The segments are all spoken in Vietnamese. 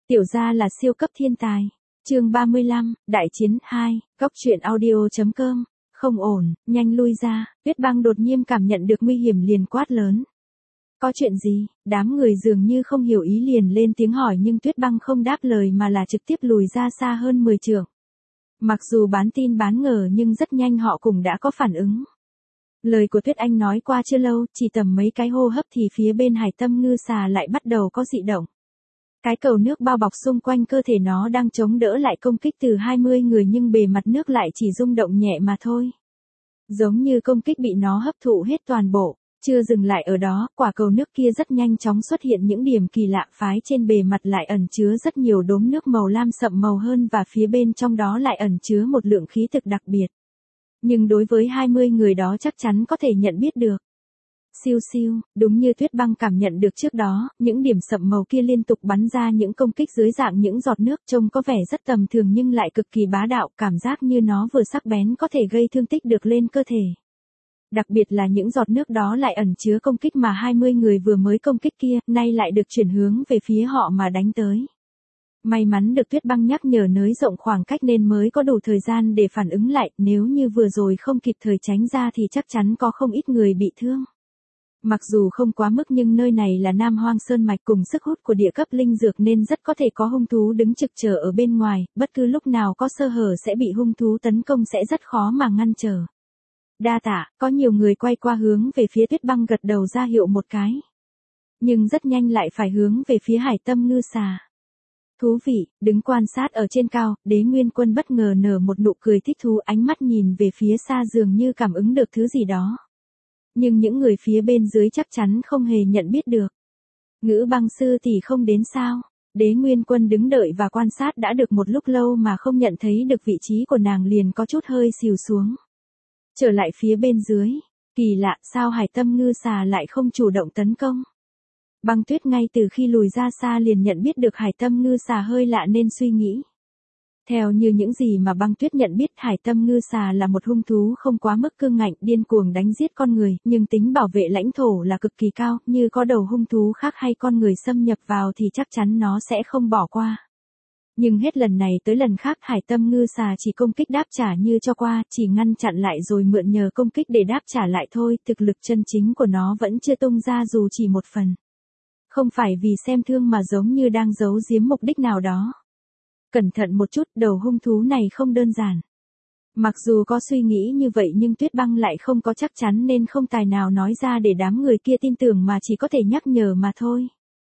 Tiểu gia là siêu cấp thiên tài. Chương 35, Đại chiến 2, Góc truyện audio.com. Không ổn, nhanh lui ra. Tuyết Băng đột nhiên cảm nhận được nguy hiểm liền quát lớn. Có chuyện gì? Đám người dường như không hiểu ý liền lên tiếng hỏi, nhưng Tuyết Băng không đáp lời mà là trực tiếp lùi ra xa hơn 10 trượng. Mặc dù bán tin bán ngờ nhưng rất nhanh họ cũng đã có phản ứng. Lời của Tuyết Anh nói qua chưa lâu, chỉ tầm mấy cái hô hấp thì phía bên Hải Tâm Ngư Xà lại bắt đầu có dị động. Cái cầu nước bao bọc xung quanh cơ thể nó đang chống đỡ lại công kích từ 20 người, nhưng bề mặt nước lại chỉ rung động nhẹ mà thôi. Giống như công kích bị nó hấp thụ hết toàn bộ. Chưa dừng lại ở đó, quả cầu nước kia rất nhanh chóng xuất hiện những điểm kỳ lạ, phái trên bề mặt lại ẩn chứa rất nhiều đốm nước màu lam sậm màu hơn, và phía bên trong đó lại ẩn chứa một lượng khí thực đặc biệt. Nhưng đối với 20 người đó chắc chắn có thể nhận biết được. Siêu siêu, đúng như Tuyết Băng cảm nhận được trước đó, những điểm sậm màu kia liên tục bắn ra những công kích dưới dạng những giọt nước, trông có vẻ rất tầm thường nhưng lại cực kỳ bá đạo, cảm giác như nó vừa sắc bén có thể gây thương tích được lên cơ thể. Đặc biệt là những giọt nước đó lại ẩn chứa công kích mà 20 người vừa mới công kích kia, nay lại được chuyển hướng về phía họ mà đánh tới. May mắn được Tuyết Băng nhắc nhở nới rộng khoảng cách nên mới có đủ thời gian để phản ứng lại, nếu như vừa rồi không kịp thời tránh ra thì chắc chắn có không ít người bị thương. Mặc dù không quá mức nhưng nơi này là Nam Hoang Sơn Mạch cùng sức hút của địa cấp linh dược nên rất có thể có hung thú đứng trực chờ ở bên ngoài, bất cứ lúc nào có sơ hở sẽ bị hung thú tấn công, sẽ rất khó mà ngăn trở. Đa tạ, có nhiều người quay qua hướng về phía Tuyết Băng gật đầu ra hiệu một cái. Nhưng rất nhanh lại phải hướng về phía Hải Tâm Ngư Xà. Thú vị, đứng quan sát ở trên cao, Đế Nguyên Quân bất ngờ nở một nụ cười thích thú, ánh mắt nhìn về phía xa dường như cảm ứng được thứ gì đó. Nhưng những người phía bên dưới chắc chắn không hề nhận biết được. Ngữ Băng sư tỷ không đến sao? Đế Nguyên Quân đứng đợi và quan sát đã được một lúc lâu mà không nhận thấy được vị trí của nàng, liền có chút hơi xìu xuống. Trở lại phía bên dưới, kỳ lạ, sao Hải Tâm Ngư Xà lại không chủ động tấn công? Băng Tuyết ngay từ khi lùi ra xa liền nhận biết được Hải Tâm Ngư Xà hơi lạ nên suy nghĩ. Theo như những gì mà Băng Tuyết nhận biết, Hải Tâm Ngư Xà là một hung thú không quá mức cương ngạnh, điên cuồng đánh giết con người, nhưng tính bảo vệ lãnh thổ là cực kỳ cao, như có đầu hung thú khác hay con người xâm nhập vào thì chắc chắn nó sẽ không bỏ qua. Nhưng hết lần này tới lần khác Hải Tâm Ngư Xà chỉ công kích đáp trả như cho qua, chỉ ngăn chặn lại rồi mượn nhờ công kích để đáp trả lại thôi, thực lực chân chính của nó vẫn chưa tung ra dù chỉ một phần. Không phải vì xem thương mà giống như đang giấu giếm mục đích nào đó. Cẩn thận một chút, đầu hung thú này không đơn giản. Mặc dù có suy nghĩ như vậy nhưng Tuyết Băng lại không có chắc chắn nên không tài nào nói ra để đám người kia tin tưởng mà chỉ có thể nhắc nhở mà thôi.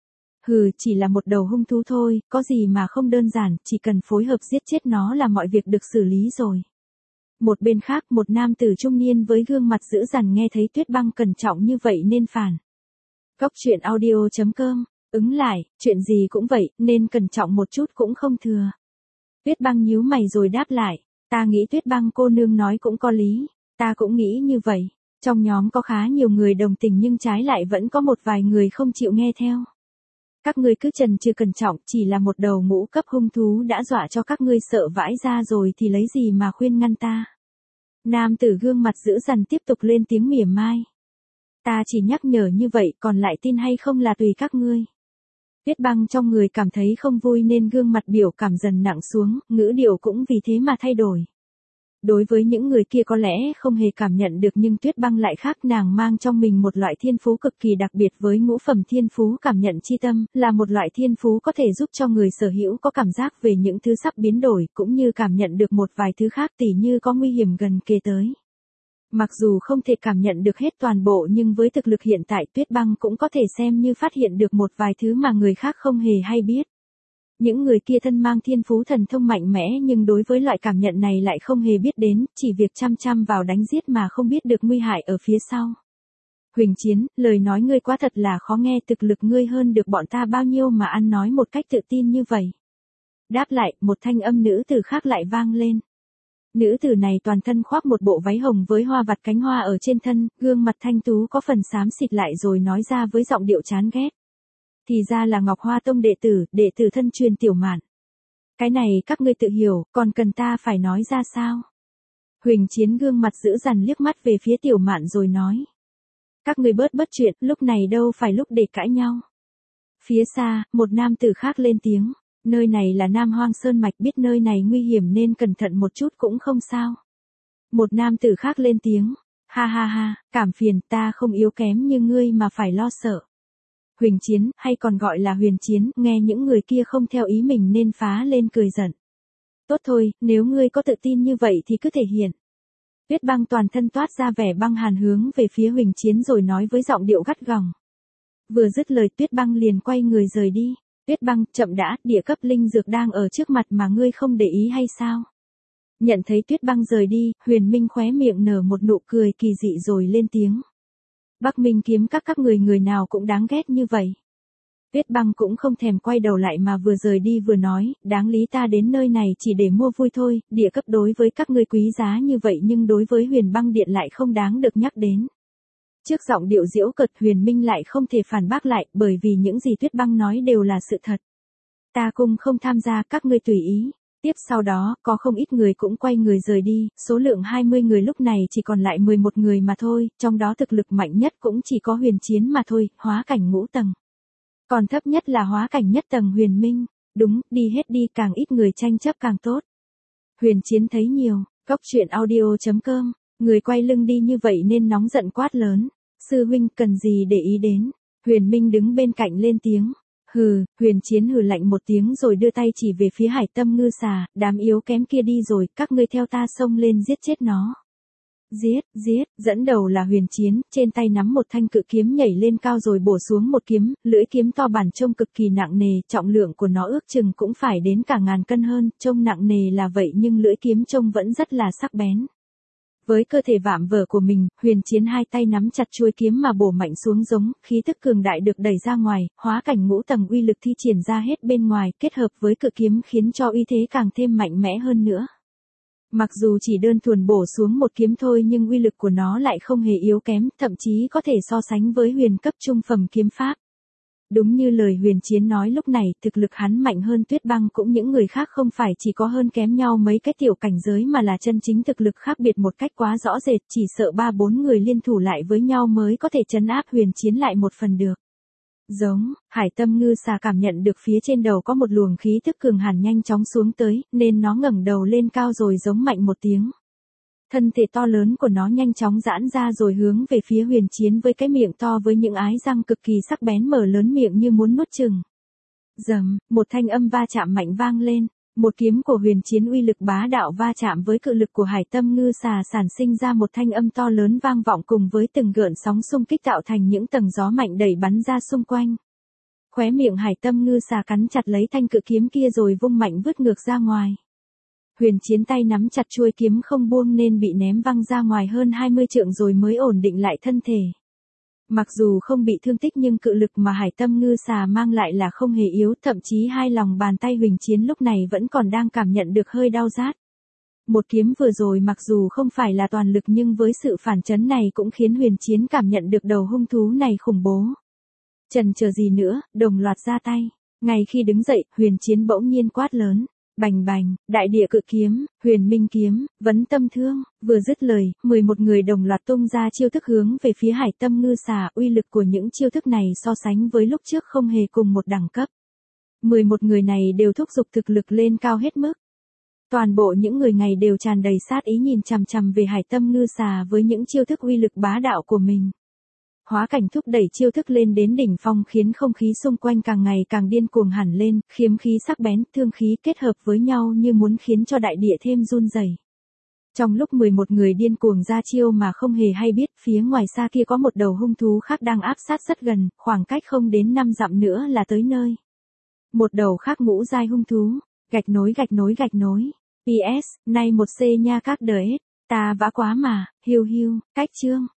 Hừ, chỉ là một đầu hung thú thôi, có gì mà không đơn giản, chỉ cần phối hợp giết chết nó là mọi việc được xử lý rồi. Một bên khác, một nam tử trung niên với gương mặt dữ dằn nghe thấy Tuyết Băng cẩn trọng như vậy nên phản. Góc truyện audio.com, ứng lại, chuyện gì cũng vậy, nên cẩn trọng một chút cũng không thừa. Tuyết Băng nhíu mày rồi đáp lại, ta nghĩ Tuyết Băng cô nương nói cũng có lý, ta cũng nghĩ như vậy. Trong nhóm có khá nhiều người đồng tình nhưng trái lại vẫn có một vài người không chịu nghe theo. Các ngươi cứ chần chừ cẩn trọng, chỉ là một đầu ngũ cấp hung thú đã dọa cho các ngươi sợ vãi ra rồi thì lấy gì mà khuyên ngăn ta. Nam tử gương mặt dữ dằn tiếp tục lên tiếng mỉa mai. Ta chỉ nhắc nhở như vậy, còn lại tin hay không là tùy các ngươi. Tuyết Băng trong người cảm thấy không vui nên gương mặt biểu cảm dần nặng xuống, ngữ điệu cũng vì thế mà thay đổi. Đối với những người kia có lẽ không hề cảm nhận được nhưng Tuyết Băng lại khác, nàng mang trong mình một loại thiên phú cực kỳ đặc biệt với ngũ phẩm thiên phú cảm nhận chi tâm, là một loại thiên phú có thể giúp cho người sở hữu có cảm giác về những thứ sắp biến đổi, cũng như cảm nhận được một vài thứ khác tỉ như có nguy hiểm gần kề tới. Mặc dù không thể cảm nhận được hết toàn bộ nhưng với thực lực hiện tại Tuyết Băng cũng có thể xem như phát hiện được một vài thứ mà người khác không hề hay biết. Những người kia thân mang thiên phú thần thông mạnh mẽ nhưng đối với loại cảm nhận này lại không hề biết đến, chỉ việc chăm chăm vào đánh giết mà không biết được nguy hại ở phía sau. Huỳnh Chiến, lời nói ngươi quá thật là khó nghe, thực lực ngươi hơn được bọn ta bao nhiêu mà ăn nói một cách tự tin như vậy. Đáp lại, một thanh âm nữ tử khác lại vang lên. Nữ tử này toàn thân khoác một bộ váy hồng với hoa vặt cánh hoa ở trên thân, gương mặt thanh tú có phần xám xịt lại rồi nói ra với giọng điệu chán ghét. Thì ra là Ngọc Hoa Tông đệ tử thân truyền Tiểu Mạn. Cái này các ngươi tự hiểu, còn cần ta phải nói ra sao? Huỳnh Chiến gương mặt dữ dằn liếc mắt về phía Tiểu Mạn rồi nói. Các ngươi bớt chuyện, lúc này đâu phải lúc để cãi nhau. Phía xa, một nam tử khác lên tiếng. Nơi này là Nam Hoang Sơn Mạch, biết nơi này nguy hiểm nên cẩn thận một chút cũng không sao. Một nam tử khác lên tiếng. Ha ha ha, cảm phiền, ta không yếu kém như ngươi mà phải lo sợ. Huỳnh Chiến, hay còn gọi là Huyền Chiến, nghe những người kia không theo ý mình nên phá lên cười giận. Tốt thôi, nếu ngươi có tự tin như vậy thì cứ thể hiện. Tuyết Băng toàn thân toát ra vẻ băng hàn hướng về phía Huỳnh Chiến rồi nói với giọng điệu gắt gỏng. Vừa dứt lời Tuyết Băng liền quay người rời đi. Tuyết Băng, chậm đã, địa cấp linh dược đang ở trước mặt mà ngươi không để ý hay sao? Nhận thấy Tuyết Băng rời đi, Huyền Minh khóe miệng nở một nụ cười kỳ dị rồi lên tiếng. Bắc Minh kiếm các người nào cũng đáng ghét như vậy. Tuyết Băng cũng không thèm quay đầu lại mà vừa rời đi vừa nói, đáng lý ta đến nơi này chỉ để mua vui thôi, địa cấp đối với các ngươi quý giá như vậy nhưng đối với Huyền Băng Điện lại không đáng được nhắc đến. Trước giọng điệu giễu cợt Huyền Minh lại không thể phản bác lại, bởi vì những gì Tuyết Băng nói đều là sự thật. Ta cũng không tham gia, các ngươi tùy ý. Tiếp sau đó, có không ít người cũng quay người rời đi, số lượng 20 người lúc này chỉ còn lại 11 người mà thôi, trong đó thực lực mạnh nhất cũng chỉ có Huyền Chiến mà thôi, hóa cảnh ngũ tầng. Còn thấp nhất là hóa cảnh nhất tầng Huyền Minh. Đúng, đi hết đi, càng ít người tranh chấp càng tốt. Huyền Chiến thấy nhiều, Cốc Truyện Audio.com, người quay lưng đi như vậy nên nóng giận quát lớn. Sư huynh cần gì để ý đến? Huyền Minh đứng bên cạnh lên tiếng. Hừ, Huyền Chiến hừ lạnh một tiếng rồi đưa tay chỉ về phía Hải Tâm Ngư Xà, đám yếu kém kia đi rồi, các ngươi theo ta xông lên giết chết nó. Giết, dẫn đầu là Huyền Chiến, trên tay nắm một thanh cự kiếm nhảy lên cao rồi bổ xuống một kiếm, lưỡi kiếm to bản trông cực kỳ nặng nề, trọng lượng của nó ước chừng cũng phải đến cả 1000 cân hơn, trông nặng nề là vậy nhưng lưỡi kiếm trông vẫn rất là sắc bén. Với cơ thể vạm vỡ của mình, Huyền Chiến hai tay nắm chặt chuôi kiếm mà bổ mạnh xuống giống, khí tức cường đại được đẩy ra ngoài, hóa cảnh ngũ tầng uy lực thi triển ra hết bên ngoài, kết hợp với cự kiếm khiến cho uy thế càng thêm mạnh mẽ hơn nữa. Mặc dù chỉ đơn thuần bổ xuống một kiếm thôi nhưng uy lực của nó lại không hề yếu kém, thậm chí có thể so sánh với huyền cấp trung phẩm kiếm pháp. Đúng như lời Huyền Chiến nói lúc này, thực lực hắn mạnh hơn Tuyết Băng cũng những người khác không phải chỉ có hơn kém nhau mấy cái tiểu cảnh giới mà là chân chính thực lực khác biệt một cách quá rõ rệt, chỉ sợ 3-4 người liên thủ lại với nhau mới có thể trấn áp Huyền Chiến lại một phần được. Giống, Hải Tâm Ngư Xà cảm nhận được phía trên đầu có một luồng khí tức cường hàn nhanh chóng xuống tới, nên nó ngẩng đầu lên cao rồi giống mạnh một tiếng. Thân thể to lớn của nó nhanh chóng giãn ra rồi hướng về phía Huyền Chiến với cái miệng to với những ái răng cực kỳ sắc bén mở lớn miệng như muốn nuốt chửng. Rầm, một thanh âm va chạm mạnh vang lên, một kiếm của Huyền Chiến uy lực bá đạo va chạm với cự lực của Hải Tâm Ngư Xà sản sinh ra một thanh âm to lớn vang vọng cùng với từng gợn sóng xung kích tạo thành những tầng gió mạnh đẩy bắn ra xung quanh. Khóe miệng Hải Tâm Ngư Xà cắn chặt lấy thanh cự kiếm kia rồi vung mạnh vứt ngược ra ngoài. Huyền Chiến tay nắm chặt chuôi kiếm không buông nên bị ném văng ra ngoài hơn 20 trượng rồi mới ổn định lại thân thể. Mặc dù không bị thương tích nhưng cự lực mà Hải Tâm Ngư Xà mang lại là không hề yếu, thậm chí hai lòng bàn tay Huyền Chiến lúc này vẫn còn đang cảm nhận được hơi đau rát. Một kiếm vừa rồi mặc dù không phải là toàn lực nhưng với sự phản chấn này cũng khiến Huyền Chiến cảm nhận được đầu hung thú này khủng bố. Chần chờ gì nữa, đồng loạt ra tay. Ngay khi đứng dậy, Huyền Chiến bỗng nhiên quát lớn. Bành bành, đại địa cự kiếm, Huyền Minh kiếm, vấn tâm thương, vừa dứt lời, 11 người đồng loạt tung ra chiêu thức hướng về phía Hải Tâm Ngư Xà, uy lực của những chiêu thức này so sánh với lúc trước không hề cùng một đẳng cấp. 11 người này đều thúc giục thực lực lên cao hết mức. Toàn bộ những người này đều tràn đầy sát ý nhìn chằm chằm về Hải Tâm Ngư Xà với những chiêu thức uy lực bá đạo của mình. Hóa cảnh thúc đẩy chiêu thức lên đến đỉnh phong khiến không khí xung quanh càng ngày càng điên cuồng hẳn lên, khiếm khí sắc bén, thương khí kết hợp với nhau như muốn khiến cho đại địa thêm run rẩy. Trong lúc 11 người điên cuồng ra chiêu mà không hề hay biết, phía ngoài xa kia có một đầu hung thú khác đang áp sát rất gần, khoảng cách không đến 5 dặm nữa là tới nơi. Một đầu khác ngũ giai hung thú, gạch nối. PS, nay một C nha các đời. Ta vã quá mà, hiu, cách chương.